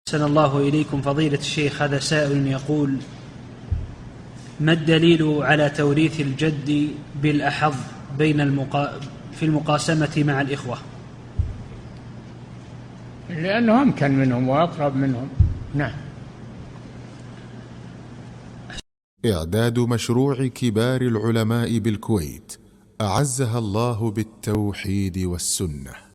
أحسن الله إليكم فضيلة الشيخ. هذا سائل يقول: ما الدليل على توريث الجد بالأحظ في المقاسمة مع الإخوة؟ لأنه أمكن منهم وأقرب منهم. نعم. إعداد مشروع كبار العلماء بالكويت أعزها الله بالتوحيد والسنة.